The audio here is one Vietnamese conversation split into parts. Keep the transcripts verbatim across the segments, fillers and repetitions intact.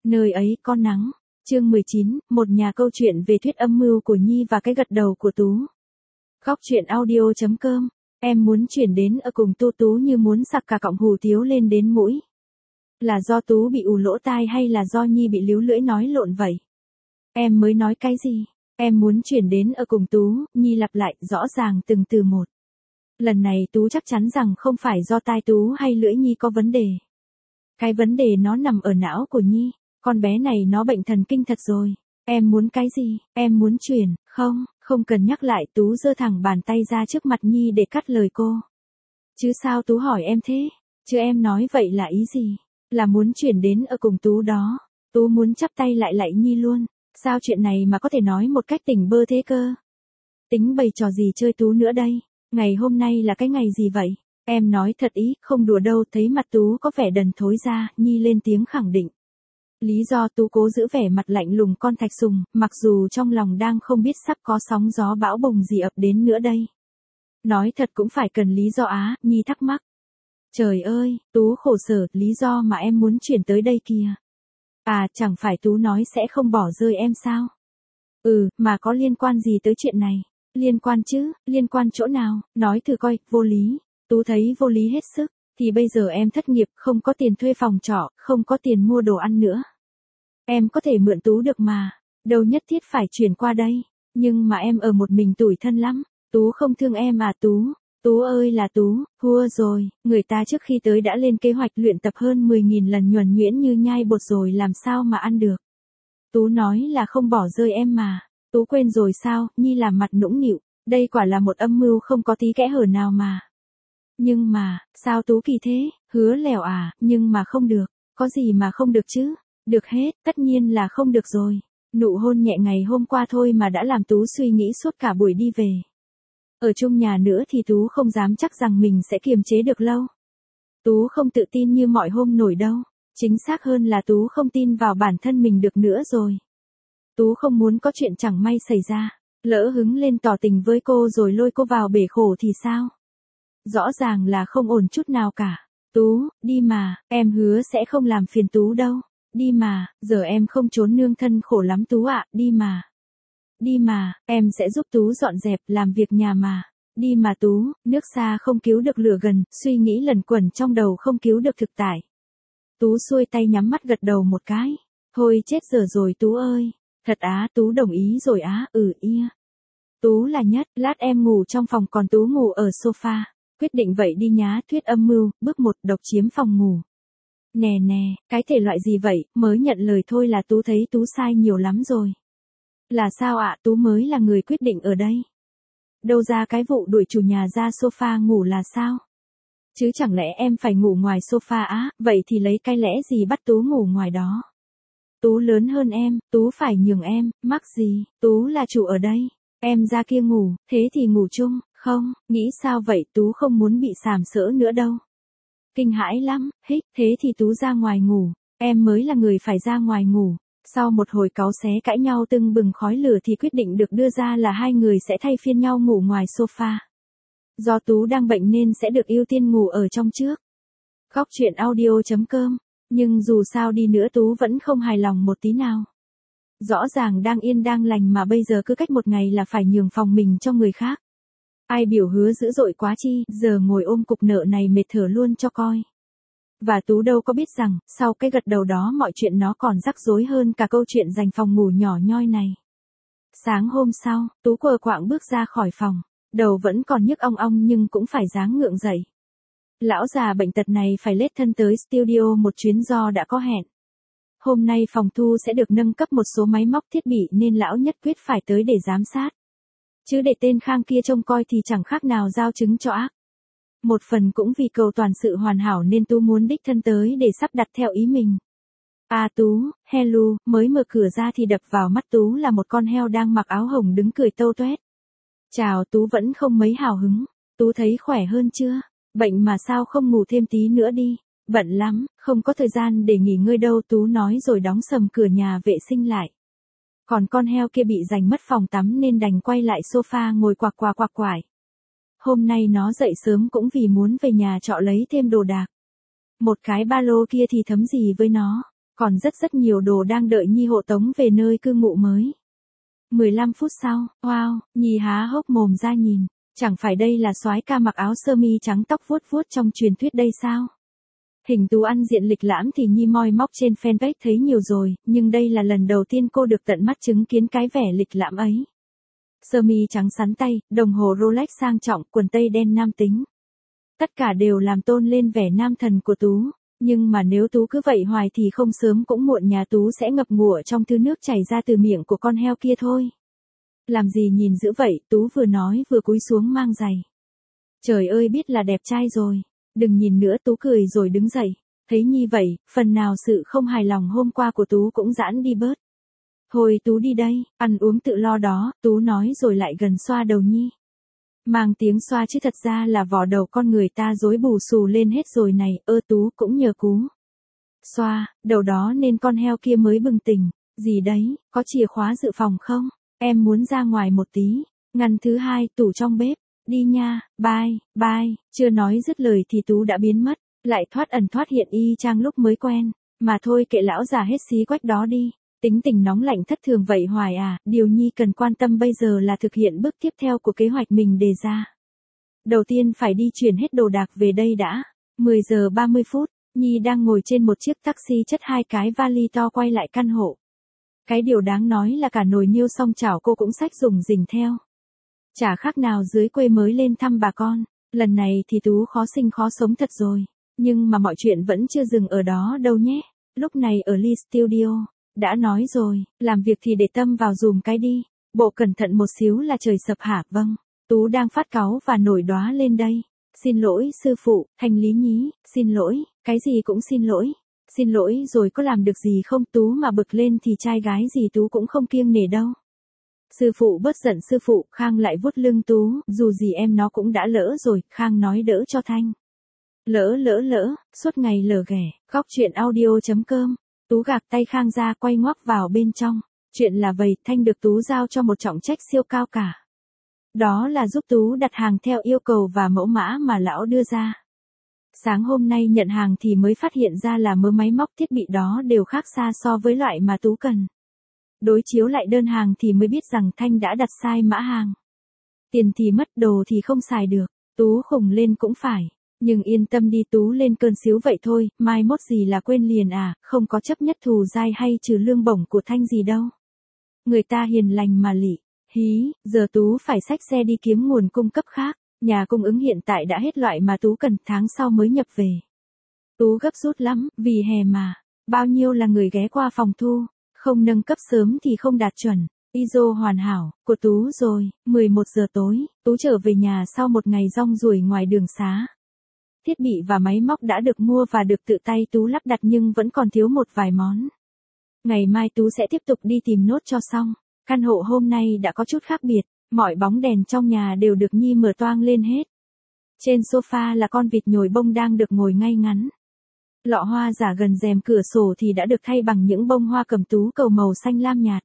Nơi ấy có nắng. Chương mười chín, một nhà câu chuyện về thuyết âm mưu của Nhi và cái gật đầu của Tú. Góc truyện audio chấm com. Em muốn chuyển đến ở cùng Tú Tú như muốn sặc cả cọng hủ tiếu lên đến mũi. Là do Tú bị ù lỗ tai hay là do Nhi bị líu lưỡi nói lộn vậy? Em mới nói cái gì? Em muốn chuyển đến ở cùng Tú, Nhi lặp lại rõ ràng từng từ một. Lần này Tú chắc chắn rằng không phải do tai Tú hay lưỡi Nhi có vấn đề. Cái vấn đề nó nằm ở não của Nhi. Con bé này nó bệnh thần kinh thật rồi. Em muốn cái gì? Em muốn chuyển, không, không cần nhắc lại. Tú giơ thẳng bàn tay ra trước mặt Nhi để cắt lời cô. Chứ sao Tú hỏi em thế? Chứ em nói vậy là ý gì? Là muốn chuyển đến ở cùng Tú đó. Tú muốn chắp tay lại lại Nhi luôn. Sao chuyện này mà có thể nói một cách tỉnh bơ thế cơ? Tính bày trò gì chơi Tú nữa đây? Ngày hôm nay là cái ngày gì vậy? Em nói thật ý, không đùa đâu. Thấy mặt Tú có vẻ đần thối ra, Nhi lên tiếng khẳng định. Lý do Tú cố giữ vẻ mặt lạnh lùng con thạch sùng, mặc dù trong lòng đang không biết sắp có sóng gió bão bùng gì ập đến nữa đây. Nói thật cũng phải cần lý do á, Nhi thắc mắc. Trời ơi, Tú khổ sở, lý do mà em muốn chuyển tới đây kìa. À, chẳng phải Tú nói sẽ không bỏ rơi em sao? Ừ, mà có liên quan gì tới chuyện này? Liên quan chứ, liên quan chỗ nào? Nói thử coi, vô lý. Tú thấy vô lý hết sức. Thì bây giờ em thất nghiệp, không có tiền thuê phòng trọ, không có tiền mua đồ ăn nữa. Em có thể mượn Tú được mà, đâu nhất thiết phải chuyển qua đây. Nhưng mà em ở một mình tủi thân lắm. Tú không thương em à Tú? Tú ơi là Tú, thua rồi, người ta trước khi tới đã lên kế hoạch luyện tập hơn mười nghìn lần nhuần nhuyễn như nhai bột rồi làm sao mà ăn được. Tú nói là không bỏ rơi em mà. Tú quên rồi sao? Nhi làm mặt nũng nịu, đây quả là một âm mưu không có tí kẽ hở nào mà. Nhưng mà, sao Tú kỳ thế? Hứa lèo à, nhưng mà không được. Có gì mà không được chứ? Được hết, tất nhiên là không được rồi. Nụ hôn nhẹ ngày hôm qua thôi mà đã làm Tú suy nghĩ suốt cả buổi đi về. Ở chung nhà nữa thì Tú không dám chắc rằng mình sẽ kiềm chế được lâu. Tú không tự tin như mọi hôm nổi đâu. Chính xác hơn là Tú không tin vào bản thân mình được nữa rồi. Tú không muốn có chuyện chẳng may xảy ra. Lỡ hứng lên tỏ tình với cô rồi lôi cô vào bể khổ thì sao? Rõ ràng là không ổn chút nào cả. Tú, đi mà, em hứa sẽ không làm phiền Tú đâu. Đi mà, giờ em không trốn nương thân khổ lắm Tú ạ, đi mà. Đi mà, em sẽ giúp Tú dọn dẹp, làm việc nhà mà. Đi mà Tú, nước xa không cứu được lửa gần, suy nghĩ lẩn quẩn trong đầu không cứu được thực tại. Tú xuôi tay nhắm mắt gật đầu một cái. Thôi chết giờ rồi Tú ơi. Thật á, Tú đồng ý rồi á, ừ ia. Tú là nhất, lát em ngủ trong phòng còn Tú ngủ ở sofa. Quyết định vậy đi nhá. Thuyết âm mưu, bước một, độc chiếm phòng ngủ. Nè nè, cái thể loại gì vậy, mới nhận lời thôi là Tú thấy Tú sai nhiều lắm rồi. Là sao ạ? Tú mới là người quyết định ở đây. Đâu ra cái vụ đuổi chủ nhà ra sofa ngủ là sao? Chứ chẳng lẽ em phải ngủ ngoài sofa á, vậy thì lấy cái lẽ gì bắt Tú ngủ ngoài đó? Tú lớn hơn em, Tú phải nhường em, mắc gì, Tú là chủ ở đây. Em ra kia ngủ, thế thì ngủ chung, không, nghĩ sao vậy? Tú không muốn bị sàm sỡ nữa đâu. Kinh hãi lắm, hích, thế thì Tú ra ngoài ngủ, em mới là người phải ra ngoài ngủ. Sau một hồi cáu xé cãi nhau tưng bừng khói lửa thì quyết định được đưa ra là hai người sẽ thay phiên nhau ngủ ngoài sofa. Do Tú đang bệnh nên sẽ được ưu tiên ngủ ở trong trước. Góc truyện audio chấm com. Nhưng dù sao đi nữa Tú vẫn không hài lòng một tí nào. Rõ ràng đang yên đang lành mà bây giờ cứ cách một ngày là phải nhường phòng mình cho người khác. Ai biểu hứa dữ dội quá chi, giờ ngồi ôm cục nợ này mệt thở luôn cho coi. Và Tú đâu có biết rằng, sau cái gật đầu đó mọi chuyện nó còn rắc rối hơn cả câu chuyện giành phòng ngủ nhỏ nhoi này. Sáng hôm sau, Tú quờ quạng bước ra khỏi phòng. Đầu vẫn còn nhức ong ong nhưng cũng phải dáng ngượng dậy. Lão già bệnh tật này phải lết thân tới studio một chuyến do đã có hẹn. Hôm nay phòng thu sẽ được nâng cấp một số máy móc thiết bị nên lão nhất quyết phải tới để giám sát. Chứ để tên Khang kia trông coi thì chẳng khác nào giao trứng cho ác. Một phần cũng vì cầu toàn sự hoàn hảo nên Tú muốn đích thân tới để sắp đặt theo ý mình. À Tú, hello, mới mở cửa ra thì đập vào mắt Tú là một con heo đang mặc áo hồng đứng cười tâu toét. Chào. Tú vẫn không mấy hào hứng. Tú thấy khỏe hơn chưa? Bệnh mà sao không ngủ thêm tí nữa đi? Bận lắm, không có thời gian để nghỉ ngơi đâu Tú nói rồi đóng sầm cửa nhà vệ sinh lại. Còn con heo kia bị giành mất phòng tắm nên đành quay lại sofa ngồi quạc quạc quạc quải. Hôm nay nó dậy sớm cũng vì muốn về nhà trọ lấy thêm đồ đạc. Một cái ba lô kia thì thấm gì với nó. Còn rất rất nhiều đồ đang đợi Nhi hộ tống về nơi cư ngụ mới. mười lăm phút sau, wow, Nhi há hốc mồm ra nhìn. Chẳng phải đây là soái ca mặc áo sơ mi trắng tóc vuốt vuốt trong truyền thuyết đây sao? Hình Tú ăn diện lịch lãm thì Nhi moi móc trên fanpage thấy nhiều rồi, nhưng đây là lần đầu tiên cô được tận mắt chứng kiến cái vẻ lịch lãm ấy. Sơ mi trắng sắn tay, đồng hồ Rolex sang trọng, quần tây đen nam tính. Tất cả đều làm tôn lên vẻ nam thần của Tú. Nhưng mà nếu Tú cứ vậy hoài thì không sớm cũng muộn nhà Tú sẽ ngập ngụa trong thứ nước chảy ra từ miệng của con heo kia thôi. Làm gì nhìn dữ vậy, Tú vừa nói vừa cúi xuống mang giày. Trời ơi biết là đẹp trai rồi. Đừng nhìn nữa, Tú cười rồi đứng dậy. Thấy Nhi vậy, phần nào sự không hài lòng hôm qua của Tú cũng giãn đi bớt. Thôi Tú đi đây, ăn uống tự lo đó, Tú nói rồi lại gần xoa đầu Nhi. Mang tiếng xoa chứ thật ra là vỏ đầu con người ta rối bù xù lên hết rồi này, ơ Tú cũng nhờ cú. Xoa, đầu đó nên con heo kia mới bừng tỉnh. Gì đấy, có chìa khóa dự phòng không? Em muốn ra ngoài một tí. Ngăn thứ hai, tủ trong bếp. Đi nha, bye, bye. Chưa nói dứt lời thì Tú đã biến mất. Lại thoát ẩn thoát hiện y chang lúc mới quen. Mà thôi kệ lão già hết xí quách đó đi. Tính tình nóng lạnh thất thường vậy hoài à. Điều Nhi cần quan tâm bây giờ là thực hiện bước tiếp theo của kế hoạch mình đề ra. Đầu tiên phải đi chuyển hết đồ đạc về đây đã. mười giờ ba mươi phút, Nhi đang ngồi trên một chiếc taxi chất hai cái vali to quay lại căn hộ. Cái điều đáng nói là cả nồi niêu song chảo cô cũng xách dùng rình theo. Chả khác nào dưới quê mới lên thăm bà con. Lần này thì Tú khó sinh khó sống thật rồi. Nhưng mà mọi chuyện vẫn chưa dừng ở đó đâu nhé. Lúc này ở Lee Studio, đã nói rồi, làm việc thì để tâm vào dùm cái đi. Bộ cẩn thận một xíu là trời sập hả? Vâng. Tú đang phát cáu và nổi đóa lên đây. Xin lỗi sư phụ, Thanh Lý nhí, xin lỗi, cái gì cũng xin lỗi. Xin lỗi rồi có làm được gì không? Tú mà bực lên thì trai gái gì Tú cũng không kiêng nể đâu. Sư phụ bớt giận sư phụ, Khang lại vuốt lưng Tú, dù gì em nó cũng đã lỡ rồi, Khang nói đỡ cho Thanh. Lỡ lỡ lỡ, suốt ngày lờ ghẻ, góc chuyện audio chấm com. Tú gạt tay Khang ra quay ngoắc vào bên trong. Chuyện là vậy, Thanh được Tú giao cho một trọng trách siêu cao cả. Đó là giúp Tú đặt hàng theo yêu cầu và mẫu mã mà lão đưa ra. Sáng hôm nay nhận hàng thì mới phát hiện ra là mớ máy móc thiết bị đó đều khác xa so với loại mà Tú cần. Đối chiếu lại đơn hàng thì mới biết rằng Thanh đã đặt sai mã hàng. Tiền thì mất, đồ thì không xài được. Tú khùng lên cũng phải. Nhưng yên tâm đi, Tú lên cơn xíu vậy thôi, mai mốt gì là quên liền à, không có chấp nhất thù dai hay trừ lương bổng của Thanh gì đâu. Người ta hiền lành mà lị. Hí, giờ Tú phải xách xe đi kiếm nguồn cung cấp khác. Nhà cung ứng hiện tại đã hết loại mà Tú cần, tháng sau mới nhập về. Tú gấp rút lắm, vì hè mà. Bao nhiêu là người ghé qua phòng thu. Không nâng cấp sớm thì không đạt chuẩn. i ét o hoàn hảo, của Tú rồi. mười một giờ tối, Tú trở về nhà sau một ngày rong ruổi ngoài đường xá. Thiết bị và máy móc đã được mua và được tự tay Tú lắp đặt nhưng vẫn còn thiếu một vài món. Ngày mai Tú sẽ tiếp tục đi tìm nốt cho xong. Căn hộ hôm nay đã có chút khác biệt. Mọi bóng đèn trong nhà đều được Nhi mở toang lên hết. Trên sofa là con vịt nhồi bông đang được ngồi ngay ngắn. Lọ hoa giả gần rèm cửa sổ thì đã được thay bằng những bông hoa cẩm tú cầu màu xanh lam nhạt.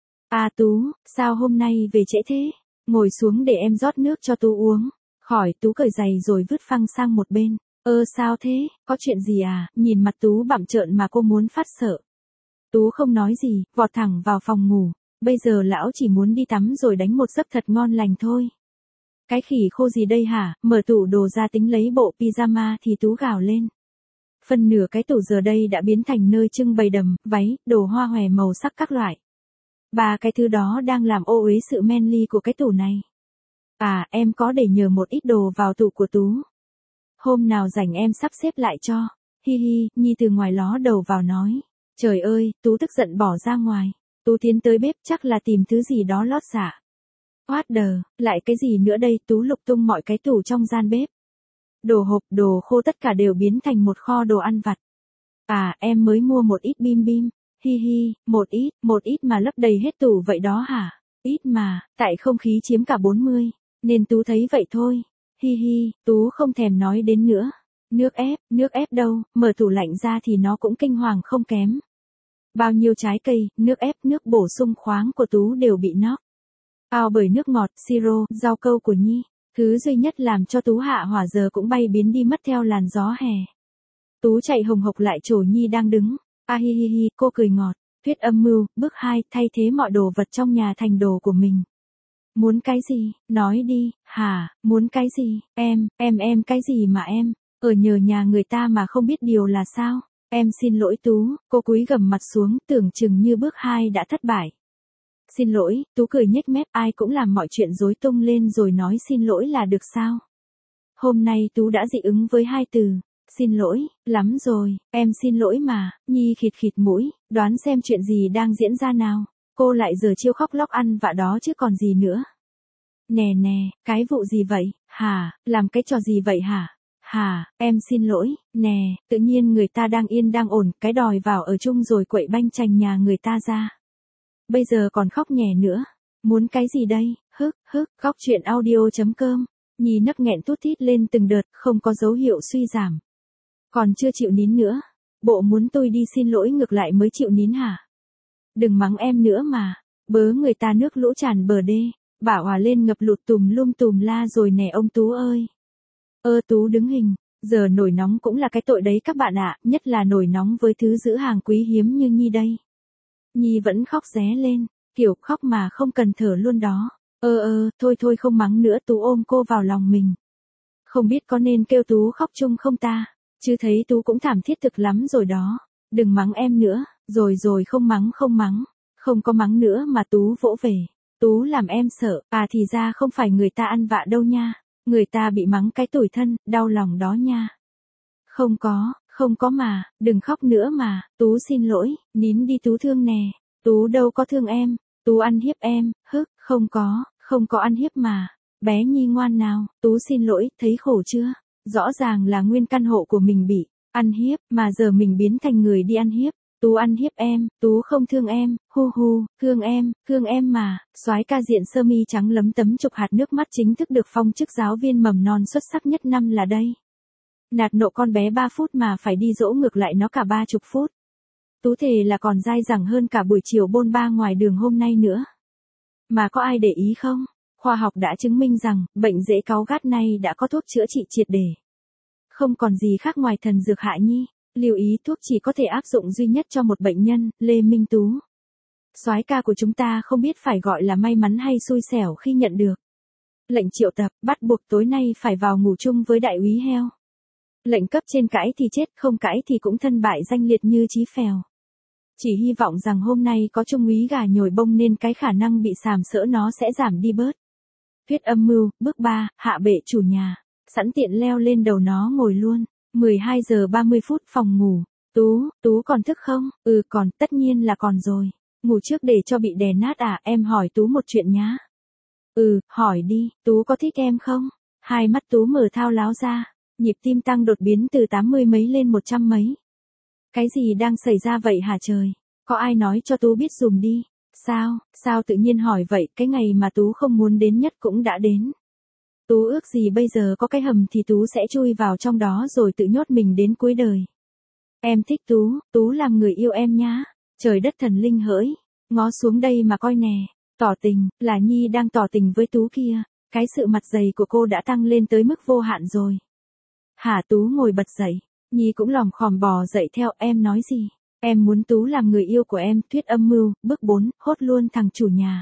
À Tú, sao hôm nay về trễ thế? Ngồi xuống để em rót nước cho Tú uống. Khỏi, Tú cởi giày rồi vứt phăng sang một bên. Ơ sao thế, có chuyện gì à? Nhìn mặt Tú bặm trợn mà cô muốn phát sợ. Tú không nói gì, vọt thẳng vào phòng ngủ. Bây giờ lão chỉ muốn đi tắm rồi đánh một giấc thật ngon lành thôi. Cái khỉ khô gì đây hả? Mở tủ đồ ra tính lấy bộ pyjama thì Tú gào lên. Phần nửa cái tủ giờ đây đã biến thành nơi trưng bày đầm, váy, đồ hoa hòe màu sắc các loại. Ba cái thứ đó đang làm ô uế sự manly của cái tủ này. À, em có để nhờ một ít đồ vào tủ của Tú. Hôm nào rảnh em sắp xếp lại cho. Hi hi, Nhi từ ngoài ló đầu vào nói. Trời ơi, Tú tức giận bỏ ra ngoài. Tú tiến tới bếp chắc là tìm thứ gì đó lót dạ. What the, lại cái gì nữa đây? Tú lục tung mọi cái tủ trong gian bếp. Đồ hộp, đồ khô tất cả đều biến thành một kho đồ ăn vặt. À, em mới mua một ít bim bim. Hi hi, một ít, một ít mà lấp đầy hết tủ vậy đó hả? Ít mà, tại không khí chiếm cả bốn mươi, nên Tú thấy vậy thôi. Hi hi, Tú không thèm nói đến nữa. Nước ép, nước ép đâu, mở tủ lạnh ra thì nó cũng kinh hoàng không kém. Bao nhiêu trái cây, nước ép, nước bổ sung khoáng của Tú đều bị knock out bởi nước ngọt, siro, rau câu của Nhi. Thứ duy nhất làm cho Tú hạ hỏa giờ cũng bay biến đi mất theo làn gió hè. Tú chạy hồng hộc lại chỗ Nhi đang đứng. A hi hi hi, cô cười ngọt. Thuyết âm mưu, bước hai, thay thế mọi đồ vật trong nhà thành đồ của mình. Muốn cái gì, nói đi, hả, muốn cái gì, em, em em cái gì mà em, ở nhờ nhà người ta mà không biết điều là sao, em xin lỗi Tú, cô cúi gằm mặt xuống, tưởng chừng như bước hai đã thất bại. Xin lỗi, Tú cười nhếch mép, ai cũng làm mọi chuyện rối tung lên rồi nói xin lỗi là được sao. Hôm nay Tú đã dị ứng với hai từ, xin lỗi, lắm rồi, em xin lỗi mà, Nhi khịt khịt mũi, đoán xem chuyện gì đang diễn ra nào. Cô lại giờ chiêu khóc lóc ăn vạ đó chứ còn gì nữa. Nè nè, cái vụ gì vậy, hả, làm cái trò gì vậy hả, hả, em xin lỗi, nè, tự nhiên người ta đang yên đang ổn, cái đòi vào ở chung rồi quậy banh chành nhà người ta ra. Bây giờ còn khóc nhè nữa, muốn cái gì đây, hức, hức, khóc chuyện audio.com, Nhi nấc nghẹn tút thít lên từng đợt, không có dấu hiệu suy giảm. Còn chưa chịu nín nữa, bộ muốn tôi đi xin lỗi ngược lại mới chịu nín hả? Đừng mắng em nữa mà, bớ người ta nước lũ tràn bờ đê, bảo hòa lên ngập lụt tùm lum tùm la rồi nè ông Tú ơi. Ơ Tú đứng hình, giờ nổi nóng cũng là cái tội đấy các bạn ạ, nhất là nổi nóng với thứ giữ hàng quý hiếm như Nhi đây. Nhi vẫn khóc ré lên, kiểu khóc mà không cần thở luôn đó. Ơ ơ, thôi thôi không mắng nữa, Tú ôm cô vào lòng mình. Không biết có nên kêu Tú khóc chung không ta, chứ thấy Tú cũng thảm thiết thực lắm rồi đó. Đừng mắng em nữa, rồi rồi không mắng không mắng, không có mắng nữa mà Tú vỗ về. Tú làm em sợ, à thì ra không phải người ta ăn vạ đâu nha, người ta bị mắng cái tủi thân, đau lòng đó nha. Không có, không có mà, đừng khóc nữa mà, Tú xin lỗi, nín đi Tú thương nè, Tú đâu có thương em, Tú ăn hiếp em, hức, không có, không có ăn hiếp mà, bé Nhi ngoan nào, Tú xin lỗi, thấy khổ chưa, rõ ràng là nguyên căn hộ của mình bị ăn hiếp, mà giờ mình biến thành người đi ăn hiếp. Tú ăn hiếp em, Tú không thương em, hu hu, thương em, thương em mà. Soái ca diện sơ mi trắng lấm tấm chục hạt nước mắt chính thức được phong chức giáo viên mầm non xuất sắc nhất năm là đây. Nạt nộ con bé ba phút mà phải đi dỗ ngược lại nó cả ba chục phút. Tú thề là còn dai dẳng hơn cả buổi chiều bôn ba ngoài đường hôm nay nữa. Mà có ai để ý không? Khoa học đã chứng minh rằng, bệnh rễ cáu gắt này đã có thuốc chữa trị triệt để. Không còn gì khác ngoài thần dược hạ nhi. Lưu ý thuốc chỉ có thể áp dụng duy nhất cho một bệnh nhân, Lê Minh Tú. Soái ca của chúng ta không biết phải gọi là may mắn hay xui xẻo khi nhận được lệnh triệu tập, bắt buộc tối nay phải vào ngủ chung với đại úy heo. Lệnh cấp trên cãi thì chết, không cãi thì cũng thân bại danh liệt như Chí Phèo. Chỉ hy vọng rằng hôm nay có trung úy gà nhồi bông nên cái khả năng bị sàm sỡ nó sẽ giảm đi bớt. Thuyết âm mưu, bước ba, hạ bệ chủ nhà, sẵn tiện leo lên đầu nó ngồi luôn. mười hai giờ ba mươi phút phòng ngủ. Tú, Tú còn thức không? Ừ còn, tất nhiên là còn rồi. Ngủ trước để cho bị đè nát à, em hỏi Tú một chuyện nhá. Ừ, hỏi đi, Tú có thích em không? Hai mắt Tú mở thao láo ra, nhịp tim tăng đột biến từ tám mươi mấy lên một trăm mấy. Cái gì đang xảy ra vậy hả trời? Có ai nói cho Tú biết dùm đi? Sao, sao tự nhiên hỏi vậy, cái ngày mà Tú không muốn đến nhất cũng đã đến. Tú ước gì bây giờ có cái hầm thì Tú sẽ chui vào trong đó rồi tự nhốt mình đến cuối đời. Em thích Tú, Tú làm người yêu em nhá. Trời đất thần linh hỡi, ngó xuống đây mà coi nè. Tỏ tình, là Nhi đang tỏ tình với Tú kia. Cái sự mặt dày của cô đã tăng lên tới mức vô hạn rồi. Hả Tú ngồi bật dậy, Nhi cũng lòm khòm bò dậy theo. Em nói gì? Em muốn Tú làm người yêu của em. Thuyết âm mưu, bước bốn, hốt luôn thằng chủ nhà.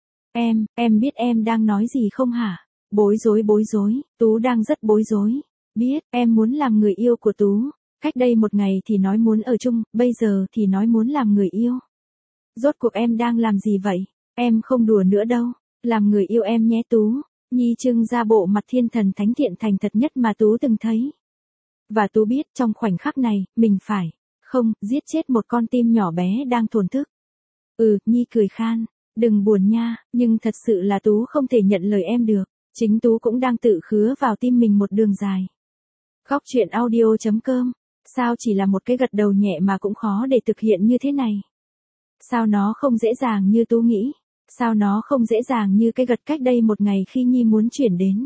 Em, em biết em đang nói gì không hả? Bối rối bối rối, Tú đang rất bối rối. Biết, em muốn làm người yêu của Tú. Cách đây một ngày thì nói muốn ở chung, bây giờ thì nói muốn làm người yêu. Rốt cuộc em đang làm gì vậy? Em không đùa nữa đâu. Làm người yêu em nhé Tú. Nhi trưng ra bộ mặt thiên thần thánh thiện thành thật nhất mà Tú từng thấy. Và Tú biết trong khoảnh khắc này, mình phải, không, giết chết một con tim nhỏ bé đang thổn thức. Ừ, Nhi cười khan. Đừng buồn nha, nhưng thật sự là Tú không thể nhận lời em được. Chính Tú cũng đang tự khứa vào tim mình một đường dài. Khóc chuyện audio.com. Sao chỉ là một cái gật đầu nhẹ mà cũng khó để thực hiện như thế này? Sao nó không dễ dàng như Tú nghĩ? Sao nó không dễ dàng như cái gật cách đây một ngày khi Nhi muốn chuyển đến?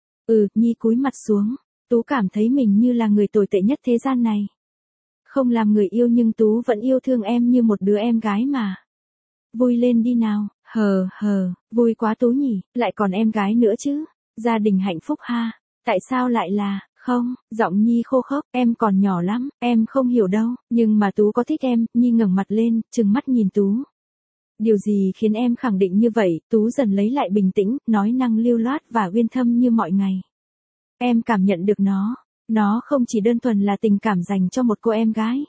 Ừ, Nhi cúi mặt xuống. Tú cảm thấy mình như là người tồi tệ nhất thế gian này. Không làm người yêu nhưng Tú vẫn yêu thương em như một đứa em gái mà. Vui lên đi nào, hờ hờ, vui quá Tú nhỉ, lại còn em gái nữa chứ. Gia đình hạnh phúc ha, tại sao lại là, Không, giọng Nhi khô khốc, em còn nhỏ lắm, em không hiểu đâu, nhưng mà Tú có thích em. Nhi ngẩng mặt lên, trừng mắt nhìn Tú. Điều gì khiến em khẳng định như vậy? Tú dần lấy lại bình tĩnh, nói năng lưu loát và uyên thâm như mọi ngày. Em cảm nhận được nó, nó không chỉ đơn thuần là tình cảm dành cho một cô em gái.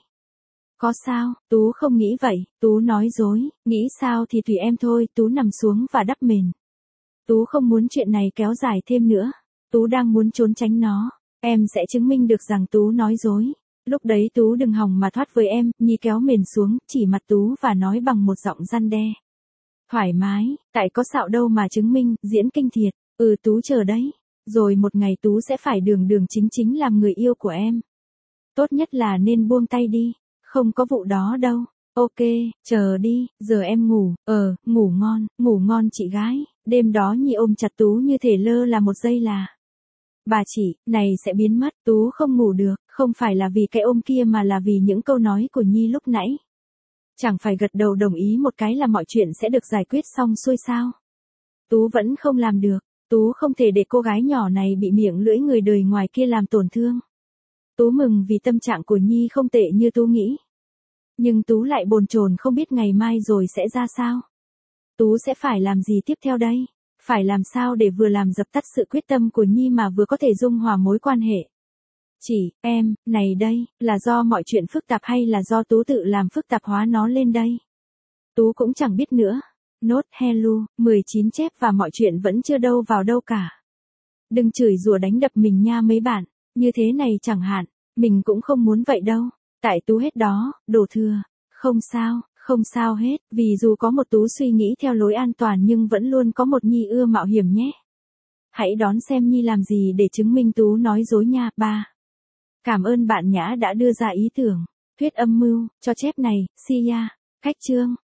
Có sao? Tú không nghĩ vậy. Tú nói dối, nghĩ sao thì tùy em thôi. Tú nằm xuống và đắp mền. Tú không muốn chuyện này kéo dài thêm nữa. Tú đang muốn trốn tránh nó. Em sẽ chứng minh được rằng Tú nói dối. Lúc đấy Tú đừng hòng mà thoát với em. Nhi kéo mền xuống, chỉ mặt Tú và nói bằng một giọng răn đe. Thoải mái, tại có xạo đâu mà chứng minh, diễn kinh thiệt. Ừ, Tú chờ đấy. Rồi một ngày Tú sẽ phải đường đường chính chính làm người yêu của em. Tốt nhất là nên buông tay đi. Không có vụ đó đâu. Ok, chờ đi, giờ em ngủ. Ờ, ngủ ngon, ngủ ngon chị gái. Đêm đó Nhi ôm chặt Tú như thể lơ là một giây là. Bà chị, này sẽ biến mất. Tú không ngủ được, không phải là vì cái ôm kia mà là vì những câu nói của Nhi lúc nãy. Chẳng phải gật đầu đồng ý một cái là mọi chuyện sẽ được giải quyết xong xuôi sao. Tú vẫn không làm được. Tú không thể để cô gái nhỏ này bị miệng lưỡi người đời ngoài kia làm tổn thương. Tú mừng vì tâm trạng của Nhi không tệ như Tú nghĩ. Nhưng Tú lại bồn chồn không biết ngày mai rồi sẽ ra sao. Tú sẽ phải làm gì tiếp theo đây? Phải làm sao để vừa làm dập tắt sự quyết tâm của Nhi mà vừa có thể dung hòa mối quan hệ? Chị, em, này đây, là do mọi chuyện phức tạp hay là do Tú tự làm phức tạp hóa nó lên đây? Tú cũng chẳng biết nữa. Nốt hello, mười chín chép và mọi chuyện vẫn chưa đâu vào đâu cả. Đừng chửi rủa đánh đập mình nha mấy bạn. Như thế này chẳng hạn, mình cũng không muốn vậy đâu. Tại Tú hết đó, đồ thừa. Không sao, không sao hết, vì dù có một Tú suy nghĩ theo lối an toàn nhưng vẫn luôn có một Nhi ưa mạo hiểm nhé. Hãy đón xem Nhi làm gì để chứng minh Tú nói dối nha. Ba. Cảm ơn bạn Nhã đã đưa ra ý tưởng, thuyết âm mưu, cho chép này, see ya. Khách chương.